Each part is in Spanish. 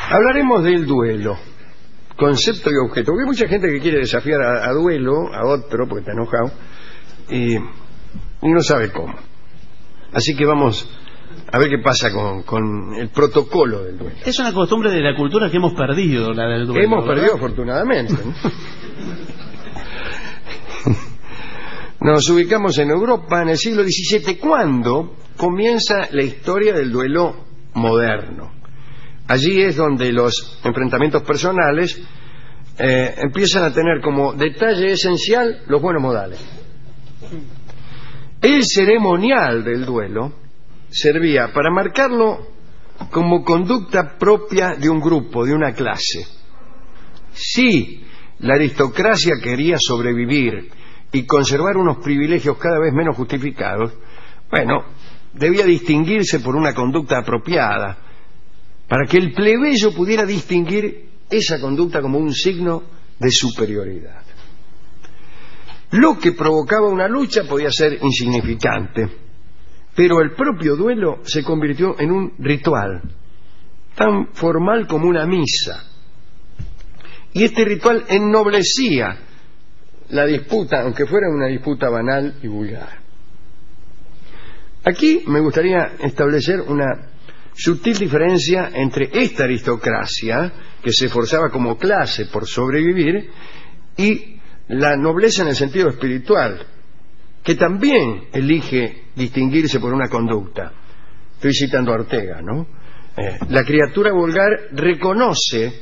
Hablaremos del duelo, concepto y objeto, porque hay mucha gente que quiere desafiar a duelo a otro porque está enojado y no sabe cómo. Así que vamos a ver qué pasa con el protocolo del duelo. Es una costumbre de la cultura que hemos perdido, la del duelo. Hemos perdido afortunadamente, ¿no? Nos ubicamos en Europa en el siglo XVII, cuando comienza la historia del duelo moderno. Allí es donde los enfrentamientos personales empiezan a tener como detalle esencial los buenos modales. El ceremonial del duelo servía para marcarlo como conducta propia de un grupo, de una clase. Si la aristocracia quería sobrevivir y conservar unos privilegios cada vez menos justificados, bueno, debía distinguirse por una conducta apropiada, para que el plebeyo pudiera distinguir esa conducta como un signo de superioridad. Lo que provocaba una lucha podía ser insignificante, pero el propio duelo se convirtió en un ritual, tan formal como una misa. Y este ritual ennoblecía la disputa, aunque fuera una disputa banal y vulgar. Aquí me gustaría establecer una sutil diferencia entre esta aristocracia, que se esforzaba como clase por sobrevivir, y la nobleza en el sentido espiritual, que también elige distinguirse por una conducta. Estoy citando a Ortega, ¿no? La criatura vulgar reconoce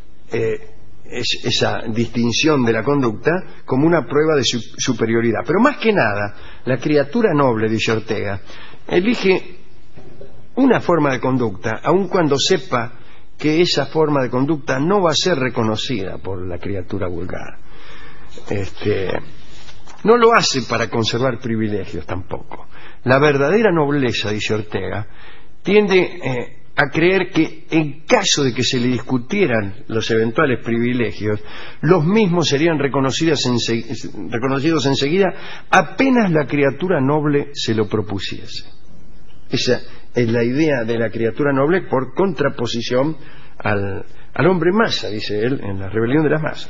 esa distinción de la conducta como una prueba de superioridad. Pero más que nada, la criatura noble, dice Ortega, elige una forma de conducta, aun cuando sepa que esa forma de conducta no va a ser reconocida por la criatura vulgar. No lo hace para conservar privilegios tampoco. La verdadera nobleza, dice Ortega, tiende a creer que en caso de que se le discutieran los eventuales privilegios, los mismos serían reconocidos enseguida apenas la criatura noble se lo propusiese. Esa es la idea de la criatura noble por contraposición al hombre masa, dice él, en la rebelión de las masas.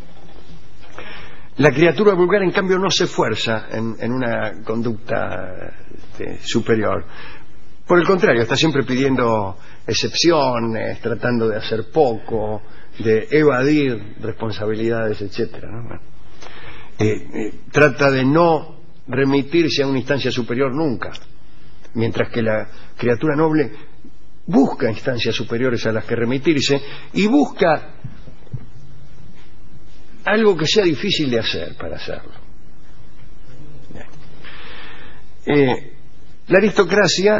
La criatura vulgar, en cambio, no se esfuerza en una conducta superior. Por el contrario, está siempre pidiendo excepciones, tratando de hacer poco, de evadir responsabilidades, etcétera, ¿no? Trata de no remitirse a una instancia superior nunca, mientras que la criatura noble busca instancias superiores a las que remitirse y busca algo que sea difícil de hacer para hacerlo. La aristocracia,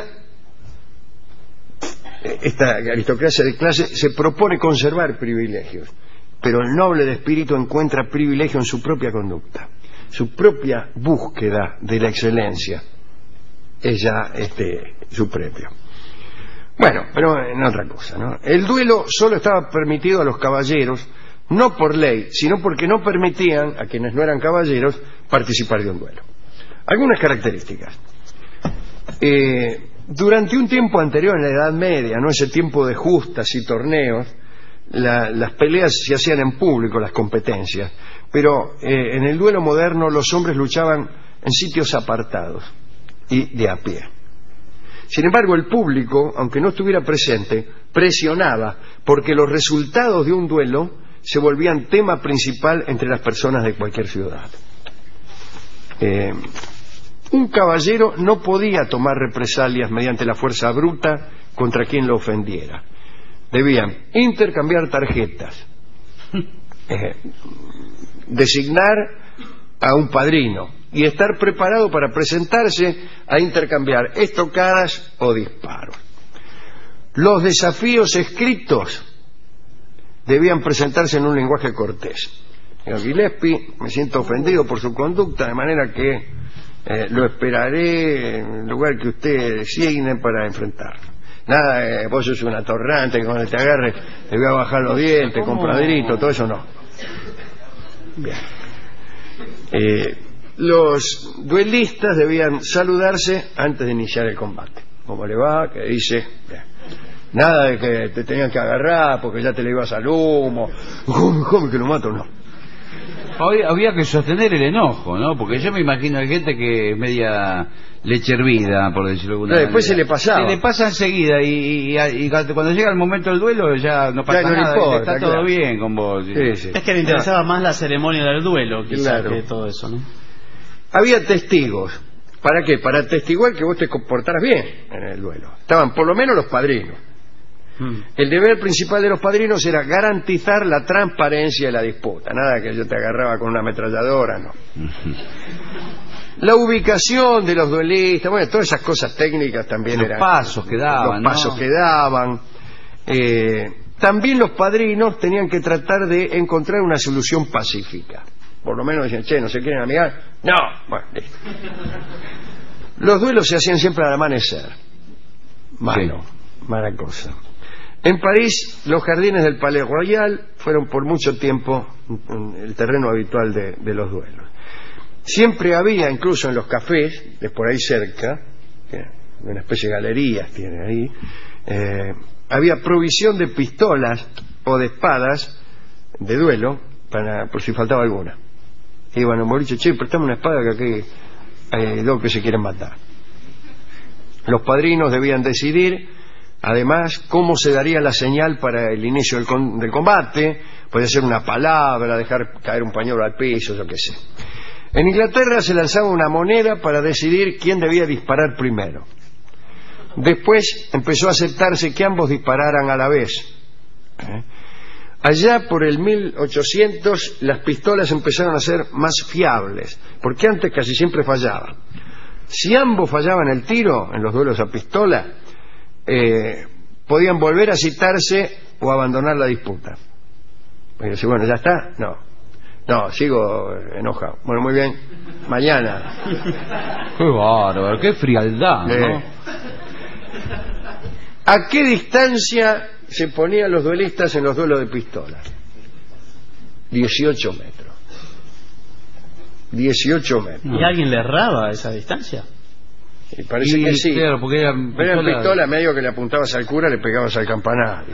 esta aristocracia de clase, se propone conservar privilegios, pero el noble de espíritu encuentra privilegio en su propia conducta, su propia búsqueda de la excelencia es ya su premio. Bueno, pero en otra cosa, ¿no? El duelo solo estaba permitido a los caballeros, no por ley, sino porque no permitían a quienes no eran caballeros participar de un duelo. Algunas características. Durante un tiempo anterior, en la Edad Media, ¿no?, ese tiempo de justas y torneos, las peleas se hacían en público, las competencias, pero en el duelo moderno los hombres luchaban en sitios apartados y de a pie. Sin embargo, el público, aunque no estuviera presente, presionaba porque los resultados de un duelo se volvían tema principal entre las personas de cualquier ciudad. Un caballero no podía tomar represalias mediante la fuerza bruta contra quien lo ofendiera. Debían intercambiar tarjetas, designar a un padrino y estar preparado para presentarse a intercambiar estocadas o disparos. Los desafíos escritos debían presentarse en un lenguaje cortés. Señor Gillespie, me siento ofendido por su conducta, de manera que lo esperaré en el lugar que usted designe para enfrentarlo. Nada, vos sos un atorrante, que cuando te agarre te voy a bajar los dientes, compadrito, todo eso no. Bien. Los duelistas debían saludarse antes de iniciar el combate. ¿Cómo le va? ¿Qué dice? Bien. Nada de que te tenían que agarrar porque ya te le ibas al humo. ¿Cómo que lo mato? No. Había que sostener el enojo, ¿no? Porque yo me imagino hay gente que es media leche hervida, por decirlo de alguna manera. Después se le pasaba. Se le pasa enseguida y cuando llega el momento del duelo ya no pasa nada, importa, está todo bien con vos. Sí. Es que le interesaba más la ceremonia del duelo, quizás, Claro. que todo eso, ¿no? Había testigos. ¿Para qué? Para atestiguar que vos te comportaras bien en el duelo. Estaban por lo menos los padrinos. El deber principal de los padrinos era garantizar la transparencia de la disputa. Nada que yo te agarraba con una ametralladora, no. La ubicación de los duelistas, bueno, todas esas cosas técnicas también Los eran. pasos que daban, Los pasos ¿no? que daban. También los padrinos tenían que tratar de encontrar una solución pacífica. Por lo menos decían, che, ¿no se quieren amigar? No. Bueno, listo. Los duelos se hacían siempre al amanecer. Malo, mala cosa. En París, los jardines del Palais Royal fueron por mucho tiempo el terreno habitual de los duelos. Siempre había, incluso en los cafés, de por ahí cerca, una especie de galerías tienen ahí, había provisión de pistolas o de espadas de duelo por si faltaba alguna. Y bueno, hemos dicho, che, prestame una espada que aquí hay dos que se quieren matar. Los padrinos debían decidir, además, cómo se daría la señal para el inicio del combate. Podía ser una palabra, dejar caer un pañuelo al piso, yo qué sé. En Inglaterra se lanzaba una moneda para decidir quién debía disparar primero. Después empezó a aceptarse que ambos dispararan a la vez. Allá por el 1800 las pistolas empezaron a ser más fiables, porque antes casi siempre fallaban. Si ambos fallaban el tiro en los duelos a pistola, podían volver a citarse o abandonar la disputa. Y dice, bueno, ¿ya está? No, sigo enojado. Bueno, muy bien, mañana. Qué bárbaro, qué frialdad, ¿no? ¿A qué distancia se ponían los duelistas en los duelos de pistola? 18 metros. 18 metros. ¿Y alguien le erraba a esa distancia? Y parece que sí. Claro, porque eran Pero en pistola, medio que le apuntabas al cura, le pegabas al campanario.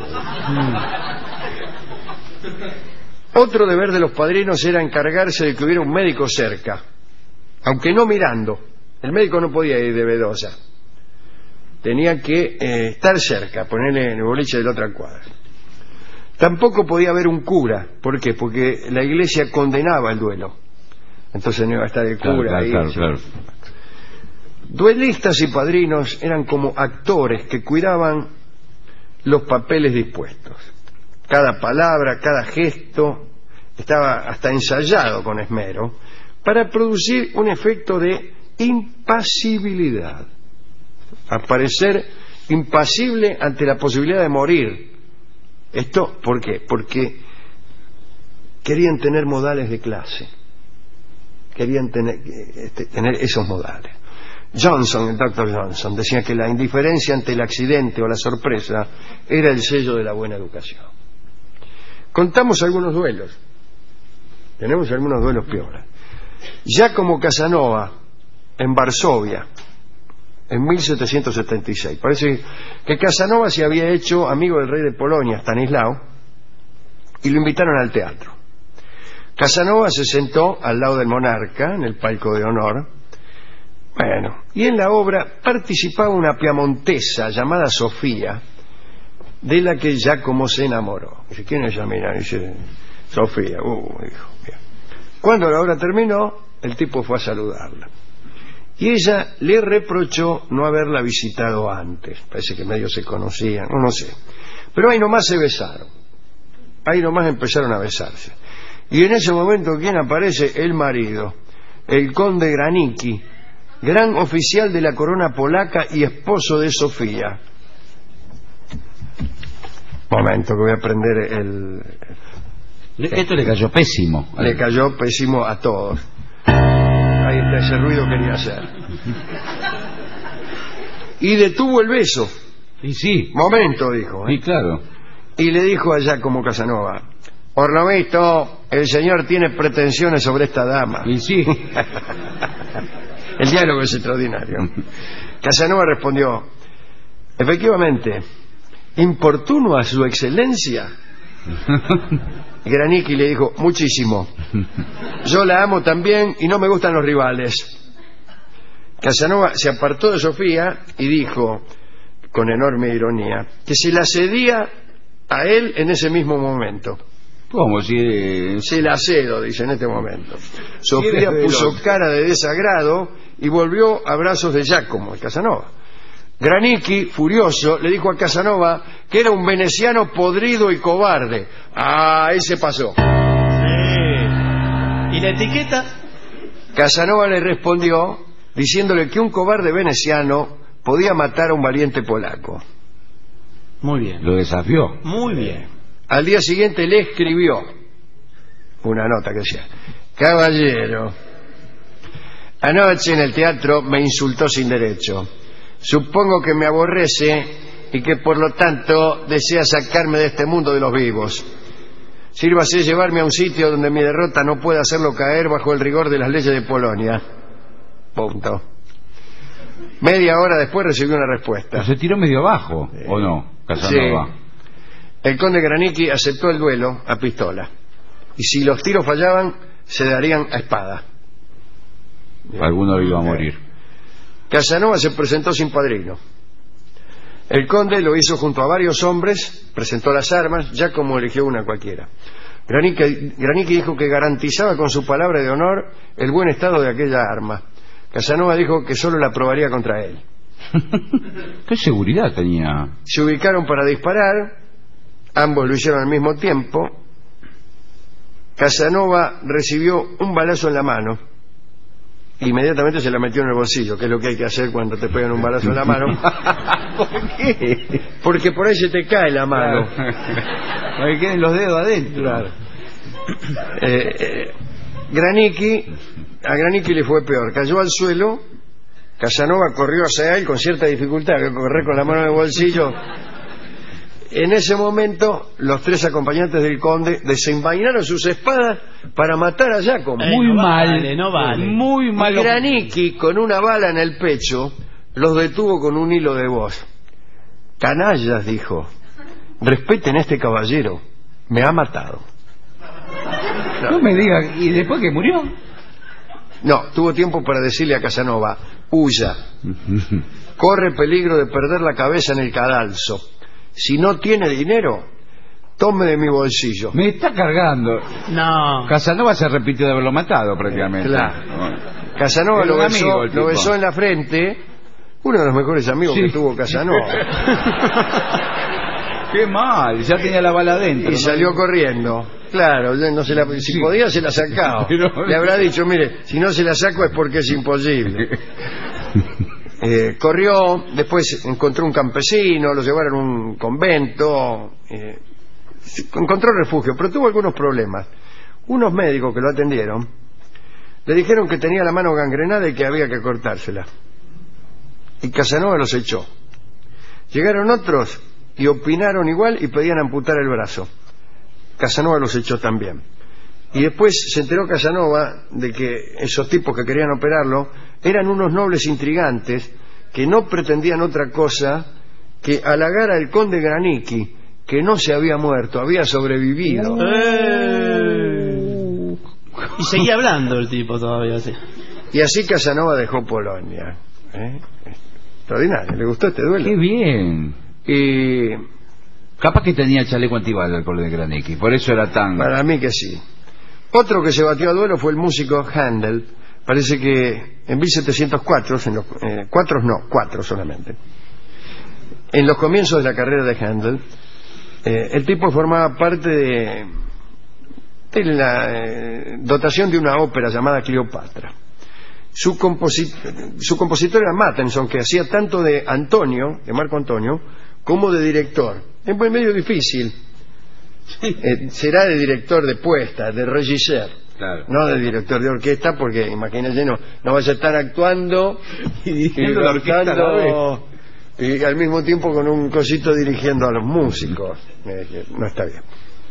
Otro deber de los padrinos era encargarse de que hubiera un médico cerca, aunque no mirando. El médico no podía ir de vedosa. Tenía que estar cerca, ponerle en el boliche de la otra cuadra. Tampoco podía haber un cura. ¿Por qué? Porque la iglesia condenaba el duelo. Entonces no iba a estar el cura ahí. Claro. Duelistas y padrinos eran como actores que cuidaban los papeles dispuestos. Cada palabra, cada gesto estaba hasta ensayado con esmero para producir un efecto de impasibilidad. Aparecer impasible ante la posibilidad de morir. ¿Esto por qué? Porque querían tener modales de clase. Querían tener esos modales. Johnson, el Dr. Johnson, decía que la indiferencia ante el accidente o la sorpresa era el sello de la buena educación. Contamos algunos duelos. Tenemos algunos duelos piolas. Giacomo Casanova, en Varsovia, en 1776. Parece que Casanova se había hecho amigo del rey de Polonia, Stanislao, y lo invitaron al teatro. Casanova se sentó al lado del monarca, en el palco de honor. Bueno, y en la obra participaba una piamontesa llamada Sofía, de la que Giacomo se enamoró. Dice, ¿quién es ella? Mira, dice, Sofía. Dijo, bien. Cuando la obra terminó, el tipo fue a saludarla. Y ella le reprochó no haberla visitado antes. Parece que medio se conocían, no sé. Pero ahí nomás se besaron. Ahí nomás empezaron a besarse. Y en ese momento, ¿quién aparece? El marido, el conde Granicki, gran oficial de la corona polaca y esposo de Sofía. Momento, que voy a prender el... Esto le cayó pésimo. Le cayó pésimo a todos. Ahí está, ese ruido quería hacer. Y detuvo el beso. Y sí. Momento, dijo. Y claro. Y le dijo a Giacomo Casanova, por lo visto, el señor tiene pretensiones sobre esta dama. Y sí. El diálogo es extraordinario. Casanova respondió, efectivamente, ¿importuno a su excelencia? Granicki le dijo: muchísimo. Yo la amo también y no me gustan los rivales. Casanova se apartó de Sofía y dijo, con enorme ironía, que se la cedía a él en ese mismo momento. ¿Cómo? Si... Se la cedo, dice, en este momento. Sofía puso cara de desagrado y volvió a brazos de Giacomo, el Casanova. Granicki, furioso, le dijo a Casanova que era un veneciano podrido y cobarde. Ah, ese pasó. Sí. ¿Y la etiqueta? Casanova le respondió diciéndole que un cobarde veneciano podía matar a un valiente polaco. Muy bien. Lo desafió. Muy bien. Al día siguiente le escribió una nota que decía: caballero, anoche en el teatro me insultó sin derecho. Supongo que me aborrece y que por lo tanto desea sacarme de este mundo de los vivos. Sírvase llevarme a un sitio donde mi derrota no pueda hacerlo caer bajo el rigor de las leyes de Polonia. Punto. Media hora después recibió una respuesta. Pero se tiró medio abajo, ¿o no, Casanova? Sí. El conde Granicki aceptó el duelo a pistola. Y si los tiros fallaban, se darían a espada. Alguno iba a morir. Casanova se presentó sin padrino. El conde lo hizo junto a varios hombres, presentó las armas, ya como eligió una cualquiera. Granicki dijo que garantizaba con su palabra de honor el buen estado de aquella arma. Casanova dijo que solo la probaría contra él. ¿Qué seguridad tenía? Se ubicaron para disparar, ambos lo hicieron al mismo tiempo. Casanova recibió un balazo en la mano, inmediatamente se la metió en el bolsillo, que es lo que hay que hacer cuando te pegan un balazo en la mano. ¿Por qué? Porque por ahí se te cae la mano. Para que queden los dedos adentro. Claro. A Granicki le fue peor. Cayó al suelo. Casanova corrió hacia él con cierta dificultad, que correr con la mano en el bolsillo. En ese momento, los tres acompañantes del conde desenvainaron sus espadas para matar a Giacomo. Muy no mal, vale, no vale. Muy mal. Granicki, con una bala en el pecho, los detuvo con un hilo de voz. Canallas, dijo, respeten a este caballero, me ha matado. No me digas, ¿y después que murió? No, tuvo tiempo para decirle a Casanova: huya, corre peligro de perder la cabeza en el cadalso. Si no tiene dinero, tome de mi bolsillo. Me está cargando. No. Casanova se repitió de haberlo matado prácticamente. Claro. Casanova Era lo un amigo, besó, el tipo. lo besó en la frente. Uno de los mejores amigos Sí. que tuvo Casanova. Qué mal, ya tenía la bala adentro. Y salió corriendo. Claro, no se la, si Sí. podía se la sacaba. Pero- Le habrá dicho, mire, si no se la saco es porque es imposible. Corrió, después encontró un campesino, lo llevaron a un convento, encontró refugio, pero tuvo algunos problemas. Unos médicos que lo atendieron le dijeron que tenía la mano gangrenada y que había que cortársela. Y Casanova los echó. Llegaron otros y opinaron igual y pedían amputar el brazo. Casanova los echó también. Y después se enteró Casanova de que esos tipos que querían operarlo eran unos nobles intrigantes que no pretendían otra cosa que halagar al conde Granicki, que no se había muerto, había sobrevivido. Y seguía hablando el tipo todavía, sí. Y así Casanova dejó Polonia. Extraordinario, ¿le gustó este duelo? Qué bien. Y Capaz que tenía chaleco antibala el conde de Granicki, por eso era tan... para mí que sí. Otro que se batió a duelo fue el músico Handel. Parece que en 1704, cuatro solamente. En los comienzos de la carrera de Handel, el tipo formaba parte de la dotación de una ópera llamada Cleopatra. Su compositor era Mattenson, que hacía tanto de Antonio, de Marco Antonio, como de director. Es muy medio difícil. Será de director de puesta, de regisseur, Claro. no de director de orquesta, porque imagínense, no vas a estar actuando Y dirigiendo la orquesta a la cantando, y al mismo tiempo con un cosito dirigiendo a los músicos. No está bien.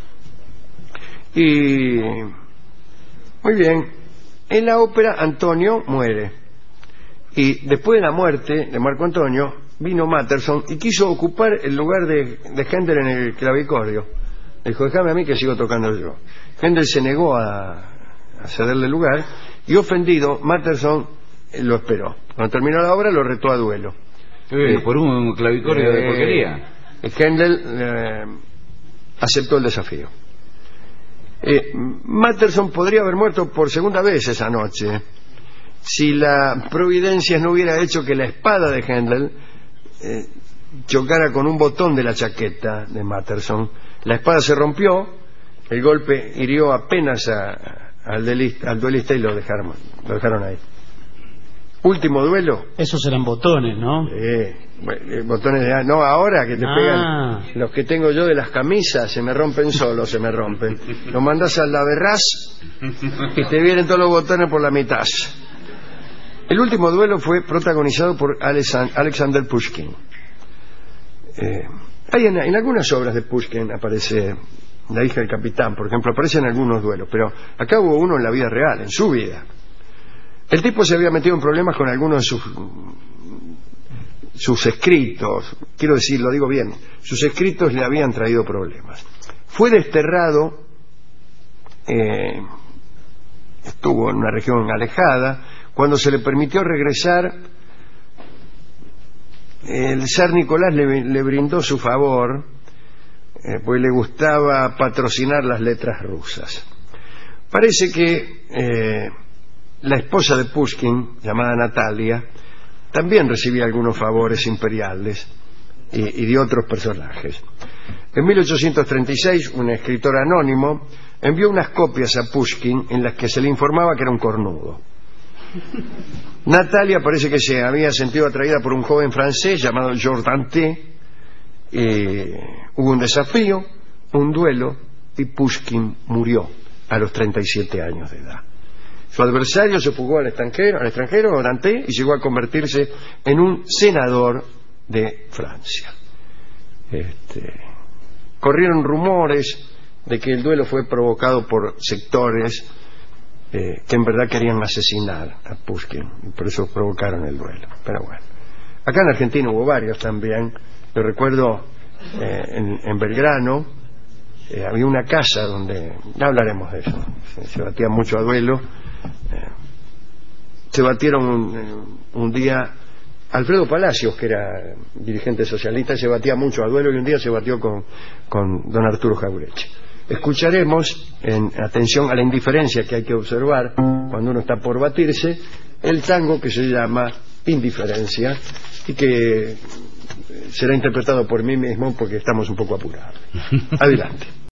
Y muy bien, en la ópera Antonio muere, y después de la muerte de Marco Antonio vino Matterson y quiso ocupar el lugar de Händel en el clavicordio. Dijo, déjame a mí que sigo tocando yo. Händel se negó a cederle el lugar y ofendido, Matterson lo esperó. Cuando terminó la obra lo retó a duelo. Por un clavicordio de porquería. Händel aceptó el desafío. Matterson podría haber muerto por segunda vez esa noche si la providencia no hubiera hecho que la espada de Händel chocara con un botón de la chaqueta de Matterson. La espada se rompió, el golpe hirió apenas al duelista y lo dejaron ahí. Último duelo. Esos eran botones, ¿no? Botones de... No, ahora que te pegan. Los que tengo yo de las camisas se me rompen solos, se me rompen. Lo mandás al laverrás y te vienen todos los botones por la mitad. El último duelo fue protagonizado por Alexander Pushkin. En algunas obras de Pushkin aparece La hija del capitán, por ejemplo, aparecen algunos duelos, pero acá hubo uno en la vida real, en su vida. El tipo se había metido en problemas con algunos de sus escritos, quiero decir, lo digo bien, sus escritos le habían traído problemas. Fue desterrado, estuvo en una región alejada. Cuando se le permitió regresar, el zar Nicolás le brindó su favor, pues le gustaba patrocinar las letras rusas. Parece que la esposa de Pushkin, llamada Natalia, también recibía algunos favores imperiales y de otros personajes. En 1836, un escritor anónimo envió unas copias a Pushkin en las que se le informaba que era un cornudo. Natalia parece que se había sentido atraída por un joven francés llamado Georges Danté. Hubo un desafío, un duelo, y Pushkin murió a los 37 años de edad. Su adversario se fugó al extranjero, Danté, y llegó a convertirse en un senador de Francia. Corrieron rumores de que el duelo fue provocado por sectores que en verdad querían asesinar a Pushkin, y por eso provocaron el duelo. Pero bueno, acá en Argentina hubo varios también. Yo recuerdo en Belgrano había una casa donde, ya hablaremos de eso, se batía mucho a duelo. Se batieron un día Alfredo Palacios, que era dirigente socialista, se batía mucho a duelo, y un día se batió con don Arturo Jaureche. Escucharemos, en atención a la indiferencia que hay que observar cuando uno está por batirse, el tango que se llama Indiferencia, y que será interpretado por mí mismo porque estamos un poco apurados. Adelante.